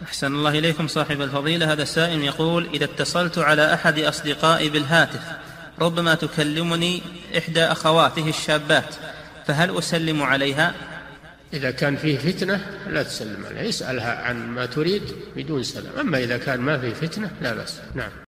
أحسن الله إليكم صاحب الفضيلة. هذا سائل يقول: إذا اتصلت على أحد أصدقائي بالهاتف ربما تكلمني إحدى أخواته الشابات، فهل أسلم عليها؟ إذا كان فيه فتنة لا تسلم عليها، اسألها عن ما تريد بدون سلام، أما إذا كان ما فيه فتنة لا بأس. نعم.